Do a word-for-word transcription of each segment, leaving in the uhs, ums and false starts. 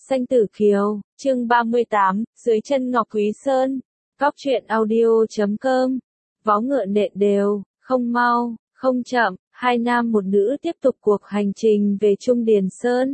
Xanh Tử Kiều, chương ba mươi tám, dưới chân Ngọc Quý Sơn. Góc truyện audio chấm com. Vó ngựa nện đều, không mau, không chậm, hai nam một nữ tiếp tục cuộc hành trình về Trung Điền Sơn.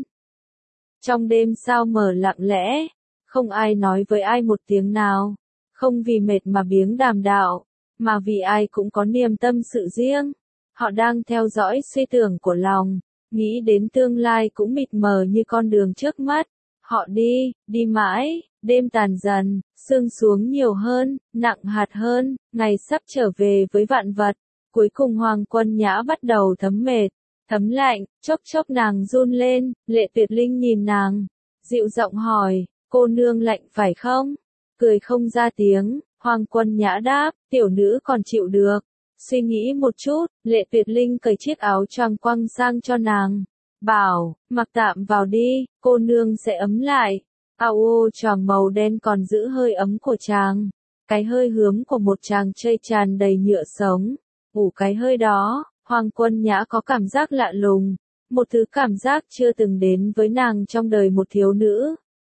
Trong đêm sao mờ lặng lẽ, không ai nói với ai một tiếng nào, không vì mệt mà biếng đàm đạo, mà vì ai cũng có niềm tâm sự riêng. Họ đang theo dõi suy tưởng của lòng, nghĩ đến tương lai cũng mịt mờ như con đường trước mắt. Họ đi, đi mãi, đêm tàn dần, sương xuống nhiều hơn, nặng hạt hơn, ngày sắp trở về với vạn vật. Cuối cùng Hoàng Quân Nhã bắt đầu thấm mệt, thấm lạnh, chốc chốc nàng run lên, Lệ Tuyệt Linh nhìn nàng, dịu giọng hỏi, cô nương lạnh phải không? Cười không ra tiếng, Hoàng Quân Nhã đáp, tiểu nữ còn chịu được. Suy nghĩ một chút, Lệ Tuyệt Linh cởi chiếc áo choàng quăng sang cho nàng, bảo, mặc tạm vào đi, cô nương sẽ ấm lại. Áo ô choàng màu đen còn giữ hơi ấm của chàng, cái hơi hướm của một chàng trai tràn đầy nhựa sống. Ủ cái hơi đó, Hoàng Quân Nhã có cảm giác lạ lùng, một thứ cảm giác chưa từng đến với nàng trong đời một thiếu nữ.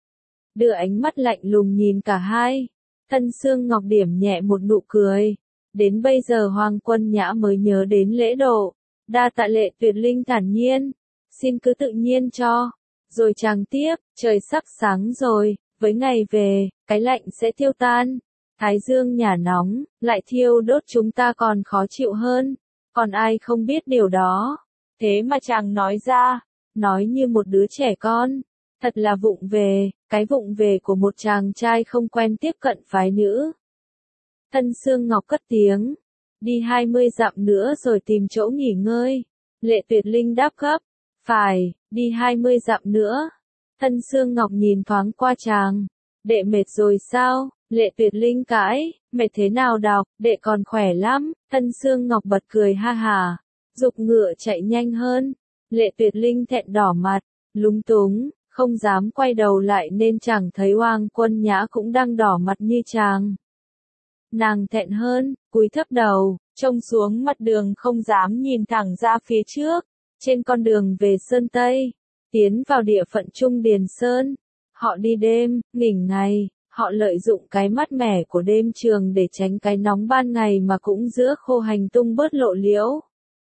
Đưa ánh mắt lạnh lùng nhìn cả hai, Thân Xương Ngọc điểm nhẹ một nụ cười. Đến bây giờ Hoàng Quân Nhã mới nhớ đến lễ độ, đa tạ Lệ Tuyệt Linh thản nhiên, xin cứ tự nhiên cho. Rồi chàng tiếp, trời sắp sáng rồi, với ngày về, cái lạnh sẽ tiêu tan. Thái dương nhả nóng, lại thiêu đốt chúng ta còn khó chịu hơn, còn ai không biết điều đó. Thế mà chàng nói ra, nói như một đứa trẻ con, thật là vụng về, cái vụng về của một chàng trai không quen tiếp cận phái nữ. Thân Xương Ngọc cất tiếng, đi hai mươi dặm nữa rồi tìm chỗ nghỉ ngơi. Lệ Tuyệt Linh đáp gấp, phải, đi hai mươi dặm nữa. Thân Xương Ngọc nhìn thoáng qua chàng, đệ mệt rồi sao? Lệ Tuyệt Linh cãi, mệt thế nào đọc, đệ còn khỏe lắm. Thân Xương Ngọc bật cười ha hả, giục ngựa chạy nhanh hơn. Lệ Tuyệt Linh thẹn đỏ mặt, lúng túng, không dám quay đầu lại nên chẳng thấy Hoàng Quân Nhã cũng đang đỏ mặt như chàng. Nàng thẹn hơn, cúi thấp đầu, trông xuống mặt đường không dám nhìn thẳng ra phía trước. Trên con đường về Sơn Tây, tiến vào địa phận Trung Điền Sơn, họ đi đêm, nghỉ ngày, họ lợi dụng cái mát mẻ của đêm trường để tránh cái nóng ban ngày mà cũng giữa khô hành tung bớt lộ liễu.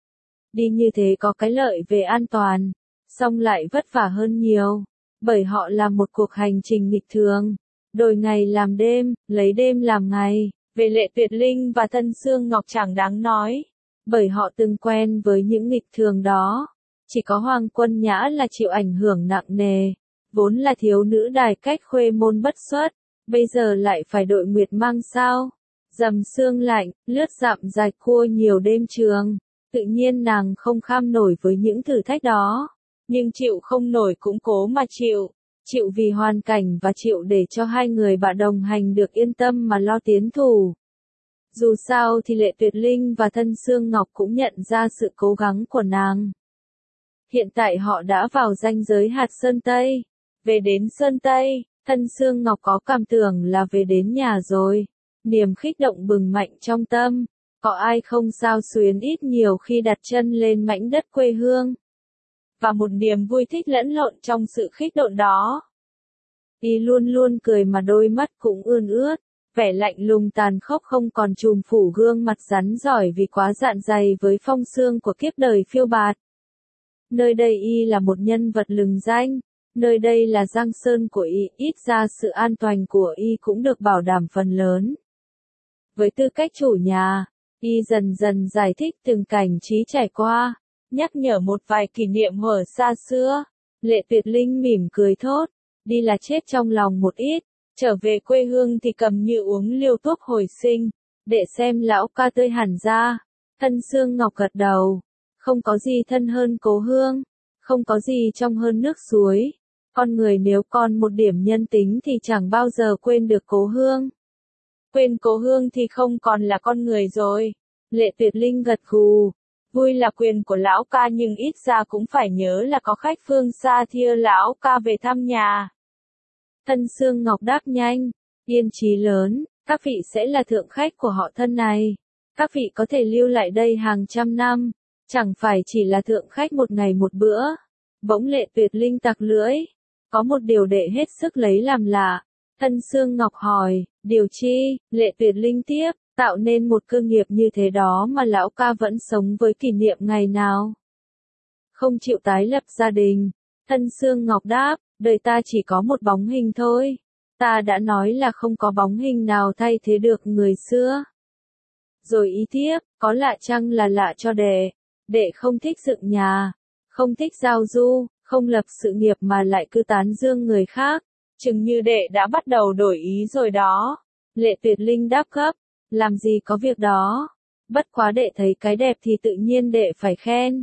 Đi như thế có cái lợi về an toàn, song lại vất vả hơn nhiều, bởi họ làm một cuộc hành trình nghịch thường, đổi ngày làm đêm, lấy đêm làm ngày. Về Lệ Tuyệt Linh và Thân Xương Ngọc chẳng đáng nói, bởi họ từng quen với những nghịch thường đó. Chỉ có Hoàng Quân Nhã là chịu ảnh hưởng nặng nề, vốn là thiếu nữ đài cách khuê môn bất xuất, bây giờ lại phải đội nguyệt mang sao. Dầm sương lạnh, lướt dặm dài cua nhiều đêm trường, tự nhiên nàng không kham nổi với những thử thách đó, nhưng chịu không nổi cũng cố mà chịu. Chịu vì hoàn cảnh và chịu để cho hai người bạn đồng hành được yên tâm mà lo tiến thủ. Dù sao thì Lệ Tuyệt Linh và Thân Xương Ngọc cũng nhận ra sự cố gắng của nàng. Hiện tại họ đã vào ranh giới hạt Sơn Tây. Về đến Sơn Tây, Thân Xương Ngọc có cảm tưởng là về đến nhà rồi. Niềm khích động bừng mạnh trong tâm. Có ai không sao xuyến ít nhiều khi đặt chân lên mảnh đất quê hương. Và một niềm vui thích lẫn lộn trong sự khích động đó. Y luôn luôn cười mà đôi mắt cũng ươn ướt, vẻ lạnh lùng tàn khốc không còn trùm phủ gương mặt rắn giỏi vì quá dạn dày với phong sương của kiếp đời phiêu bạt. Nơi đây Y là một nhân vật lừng danh, nơi đây là Giang Sơn của Y, ít ra sự an toàn của Y cũng được bảo đảm phần lớn. Với tư cách chủ nhà, Y dần dần giải thích từng cảnh trí trải qua, nhắc nhở một vài kỷ niệm thuở xa xưa. Lệ Tuyệt Linh mỉm cười thốt, đi là chết trong lòng một ít, trở về quê hương thì cầm như uống liều thuốc hồi sinh, để xem lão ca tươi hẳn ra. Thân Xương Ngọc gật đầu, không có gì thân hơn cố hương, không có gì trong hơn nước suối. Con người nếu còn một điểm nhân tính thì chẳng bao giờ quên được cố hương. Quên cố hương thì không còn là con người rồi. Lệ Tuyệt Linh gật gù. Vui là quyền của lão ca nhưng ít ra cũng phải nhớ là có khách phương xa thia lão ca về thăm nhà. Thân Xương Ngọc đáp nhanh, yên chí lớn, các vị sẽ là thượng khách của họ Thân này. Các vị có thể lưu lại đây hàng trăm năm, chẳng phải chỉ là thượng khách một ngày một bữa. Bỗng Lệ Tuyệt Linh tặc lưỡi, Có một điều đệ hết sức lấy làm lạ. Thân Sương Ngọc hỏi, điều chi? Lệ Tuyệt Linh tiếp, tạo nên một cơ nghiệp như thế đó mà lão ca vẫn sống với kỷ niệm ngày nào. Không chịu tái lập gia đình. Thân Sương Ngọc đáp, đời ta chỉ có một bóng hình thôi. Ta đã nói là không có bóng hình nào thay thế được người xưa. Rồi ý tiếp, có lạ chăng là lạ cho đệ. Đệ không thích dựng nhà, không thích giao du, không lập sự nghiệp mà lại cứ tán dương người khác. Chừng như đệ đã bắt đầu đổi ý rồi đó. Lệ Tuyệt Linh đáp gấp, làm gì có việc đó. Bất quá đệ thấy cái đẹp thì tự nhiên đệ phải khen.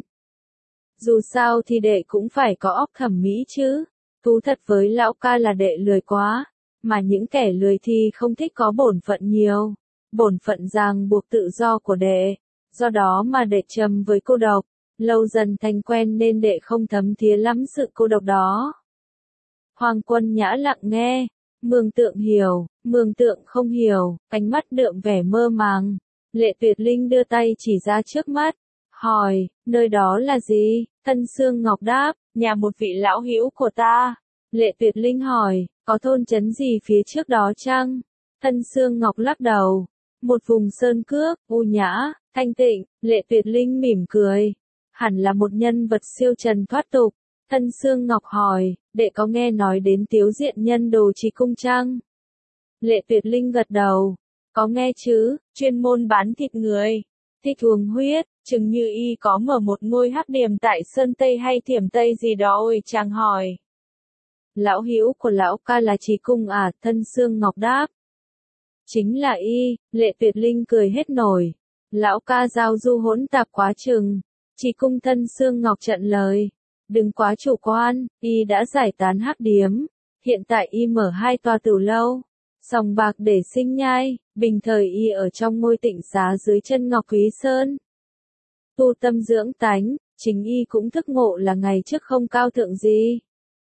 Dù sao thì đệ cũng phải có óc thẩm mỹ chứ. Thú thật với lão ca là đệ lười quá. Mà những kẻ lười thì không thích có bổn phận nhiều. Bổn phận ràng buộc tự do của đệ. Do đó mà đệ trầm với cô độc. Lâu dần thành quen nên đệ không thấm thía lắm sự cô độc đó. Hoàng Quân Nhã lặng nghe. Mường Tượng hiểu, Mường Tượng không hiểu, ánh mắt đượm vẻ mơ màng. Lệ Tuyệt Linh đưa tay chỉ ra trước mắt. Hỏi, nơi đó là gì? Thân Sương Ngọc đáp, nhà một vị lão hữu của ta. Lệ Tuyệt Linh hỏi, có thôn trấn gì phía trước đó chăng? Thân Sương Ngọc lắc đầu. Một vùng sơn cước, u nhã, thanh tịnh. Lệ Tuyệt Linh mỉm cười. Hẳn là một nhân vật siêu trần thoát tục. Thân Sương Ngọc hỏi, đệ có nghe nói đến Tiếu Diện Nhân Đồ Trì Cung chăng? Lệ Tuyệt Linh gật đầu. Có nghe chứ, chuyên môn bán thịt người. Thích uống huyết, chừng như y có mở một ngôi hắc điềm tại Sơn Tây hay Thiểm Tây gì đó. Ôi chàng hỏi. Lão hữu của lão ca là Trì Cung à? Thân Sương Ngọc đáp. Chính là y. Lệ Tuyệt Linh cười hết nổi. Lão ca giao du hỗn tạp quá chừng. Trì Cung. Thân Sương Ngọc trận lời. Đừng quá chủ quan, y đã giải tán hắc điếm. Hiện tại y mở hai tòa tử lâu. Sòng bạc để sinh nhai. Bình thời y ở trong ngôi tịnh xá dưới chân Ngọc Quý Sơn. Tu tâm dưỡng tánh, chính y cũng thức ngộ là ngày trước không cao thượng gì.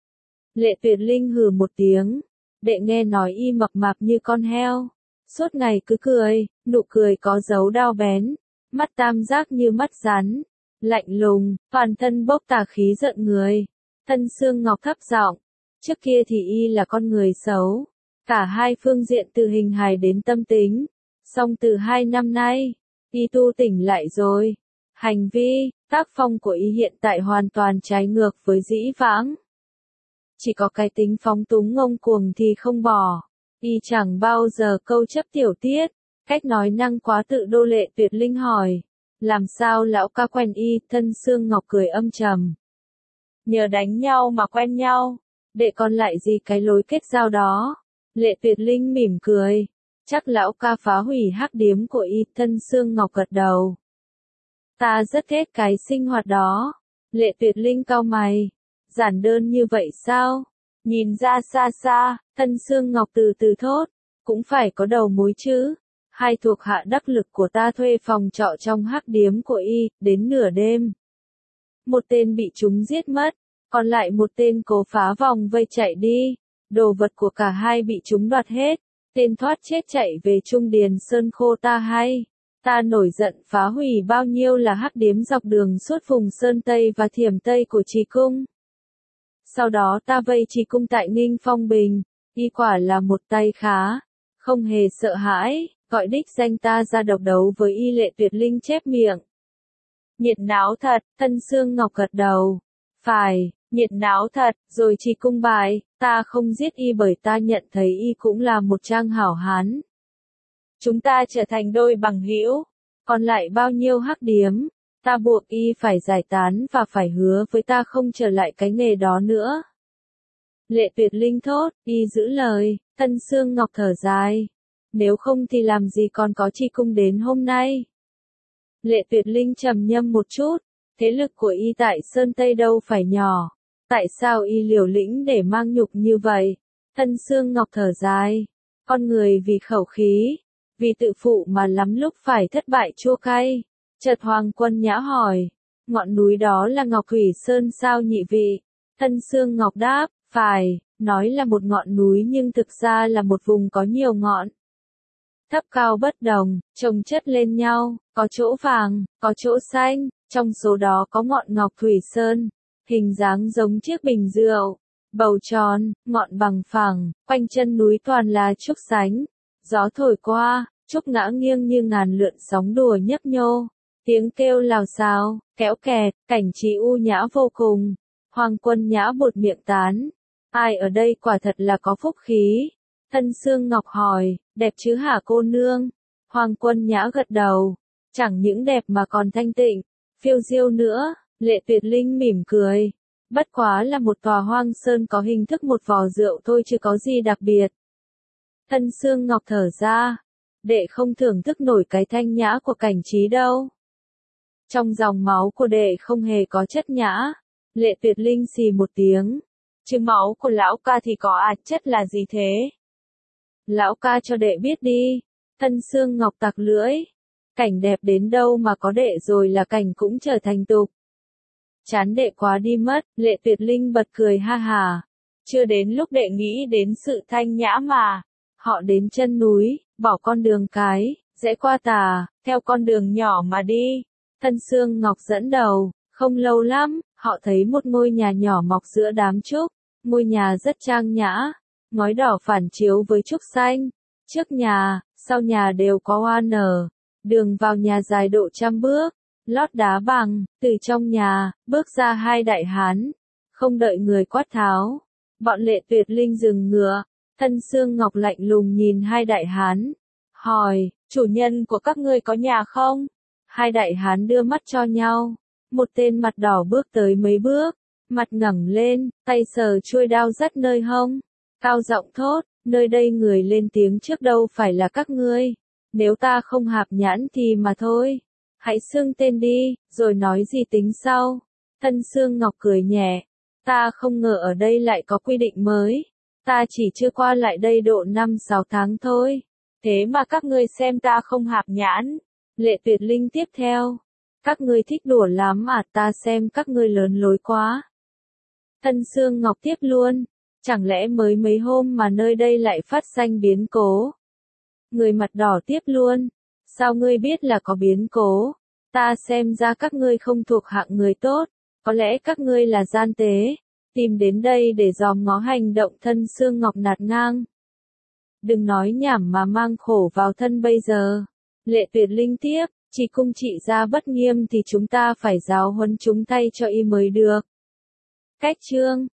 Lệ Tuyệt Linh hừ một tiếng. Đệ nghe nói y mập mạp như con heo. Suốt ngày cứ cười, nụ cười có dấu đao bén. Mắt tam giác như mắt rắn. Lạnh lùng, toàn thân bốc tà khí giận người. Thân Sương Ngọc thấp giọng. Trước kia thì y là con người xấu. Cả hai phương diện từ hình hài đến tâm tính. Song từ hai năm nay, y tu tỉnh lại rồi. Hành vi, tác phong của y hiện tại hoàn toàn trái ngược với dĩ vãng. Chỉ có cái tính phóng túng ngông cuồng thì không bỏ. Y chẳng bao giờ câu chấp tiểu tiết. Cách nói năng quá tự đô. Lệ Tuyệt Linh hỏi. Làm sao lão ca quen y? Thân Sương Ngọc cười âm trầm. Nhờ đánh nhau mà quen nhau. Đệ còn lại gì cái lối kết giao đó? Lệ Tuyệt Linh mỉm cười. Chắc lão ca phá hủy hắc điếm của y. Thân Sương Ngọc gật đầu. Ta rất ghét cái sinh hoạt đó. Lệ Tuyệt Linh cau mày. Giản đơn như vậy sao? Nhìn ra xa xa, Thân Sương Ngọc từ từ thốt. Cũng phải có đầu mối chứ. Hai thuộc hạ đắc lực của ta thuê phòng trọ trong hắc điếm của y, đến nửa đêm. Một tên bị chúng giết mất, còn lại một tên cố phá vòng vây chạy đi. Đồ vật của cả hai bị chúng đoạt hết. Tên thoát chết chạy về Trung Điền Sơn Khô ta hay. Ta nổi giận phá hủy bao nhiêu là hắc điếm dọc đường suốt vùng Sơn Tây và Thiểm Tây của Trì Cung. Sau đó ta vây Trì Cung tại Nghinh Phong Bình. Y quả là một tay khá. Không hề sợ hãi. Gọi đích danh ta ra độc đấu với y. Lệ Tuyệt Linh chép miệng. Nhiệt náo thật. Thân Sương Ngọc gật đầu. Phải, nhiệt náo thật. Rồi Trì Cung bài. Ta không giết y bởi ta nhận thấy y cũng là một trang hảo hán. Chúng ta trở thành đôi bằng hữu. Còn lại bao nhiêu hắc điếm. Ta buộc y phải giải tán và phải hứa với ta không trở lại cái nghề đó nữa. Lệ Tuyệt Linh thốt. Y giữ lời. Thân Sương Ngọc thở dài. Nếu không thì làm gì còn có Trì Cung đến hôm nay. Lệ Tuyệt Linh trầm ngâm một chút. Thế lực của y tại Sơn Tây đâu phải nhỏ. Tại sao y liều lĩnh để mang nhục như vậy? Thân Sương Ngọc thở dài. Con người vì khẩu khí, vì tự phụ mà lắm lúc phải thất bại chua cay. Chợt Hoàng Quân Nhã hỏi. Ngọn núi đó là Ngọc Thủy Sơn sao nhị vị? Thân Sương Ngọc đáp. Phải, nói là một ngọn núi nhưng thực ra là một vùng có nhiều ngọn. Thấp cao bất đồng, chồng chất lên nhau, có chỗ vàng, có chỗ xanh, trong số đó có ngọn Ngọc Thủy Sơn, hình dáng giống chiếc bình rượu. bầu tròn, ngọn bằng phẳng, quanh chân núi toàn là trúc sánh. Gió thổi qua, trúc ngã nghiêng như ngàn lượn sóng đùa nhấp nhô. Tiếng kêu lào xào, kéo kẹt, cảnh trí u nhã vô cùng. Hoàng Quân Nhã buột miệng tán. Ai ở đây quả thật là có phúc khí. Thân Sương Ngọc hỏi, đẹp chứ hả cô nương? Hoàng Quân Nhã gật đầu. Chẳng những đẹp mà còn thanh tịnh, phiêu diêu nữa. Lệ Tuyệt Linh mỉm cười. Bất quá là một tòa hoang sơn có hình thức một vò rượu thôi chứ có gì đặc biệt. Thân Sương Ngọc thở ra. Đệ không thưởng thức nổi cái thanh nhã của cảnh trí đâu. Trong dòng máu của đệ không hề có chất nhã. Lệ Tuyệt Linh xì một tiếng. Chứ máu của lão ca thì có à, chất là gì thế? Lão ca cho đệ biết đi. Thân Sương Ngọc tặc lưỡi. Cảnh đẹp đến đâu mà có đệ rồi là cảnh cũng trở thành tục. Chán đệ quá đi mất, Lệ Tuyệt Linh bật cười ha hà. Chưa đến lúc đệ nghĩ đến sự thanh nhã mà. Họ đến chân núi, bỏ con đường cái, rẽ qua tà, theo con đường nhỏ mà đi. Thân Sương Ngọc dẫn đầu, không lâu lắm, họ thấy một ngôi nhà nhỏ mọc giữa đám trúc. Ngôi nhà rất trang nhã, ngói đỏ phản chiếu với trúc xanh. Trước nhà, sau nhà đều có hoa nở. Đường vào nhà dài độ trăm bước, lót đá bằng, từ trong nhà, bước ra hai đại hán. Không đợi người quát tháo, bọn Lệ Tuyệt Linh dừng ngựa. Thân Sương Ngọc lạnh lùng nhìn hai đại hán, hỏi, chủ nhân của các ngươi có nhà không? Hai đại hán đưa mắt cho nhau, một tên mặt đỏ bước tới mấy bước, mặt ngẩng lên, tay sờ chuôi đao dắt nơi hông, cao giọng thốt, nơi đây người lên tiếng trước đâu phải là các ngươi, nếu ta không hạp nhãn thì mà thôi, hãy xưng tên đi, rồi nói gì tính sau. Thân Sương Ngọc cười nhẹ, ta không ngờ ở đây lại có quy định mới. Ta chỉ chưa qua lại đây độ năm sáu tháng thôi. Thế mà các ngươi xem ta không hạp nhãn. Lệ Tuyệt Linh tiếp theo. Các ngươi thích đùa lắm à, ta xem các ngươi lớn lối quá. Thân Sương Ngọc tiếp luôn. Chẳng lẽ mới mấy hôm mà nơi đây lại phát sinh biến cố. Người mặt đỏ tiếp luôn. Sao ngươi biết là có biến cố? Ta xem ra các ngươi không thuộc hạng người tốt. Có lẽ các ngươi là gian tế. Tìm đến đây để dòm ngó hành động. Thân Sương Ngọc nạt ngang. Đừng nói nhảm mà mang khổ vào thân bây giờ. Lệ Tuyệt Linh tiếp, chỉ cung trị gia bất nghiêm thì chúng ta phải giáo huấn chúng thay cho y mới được. Cách chương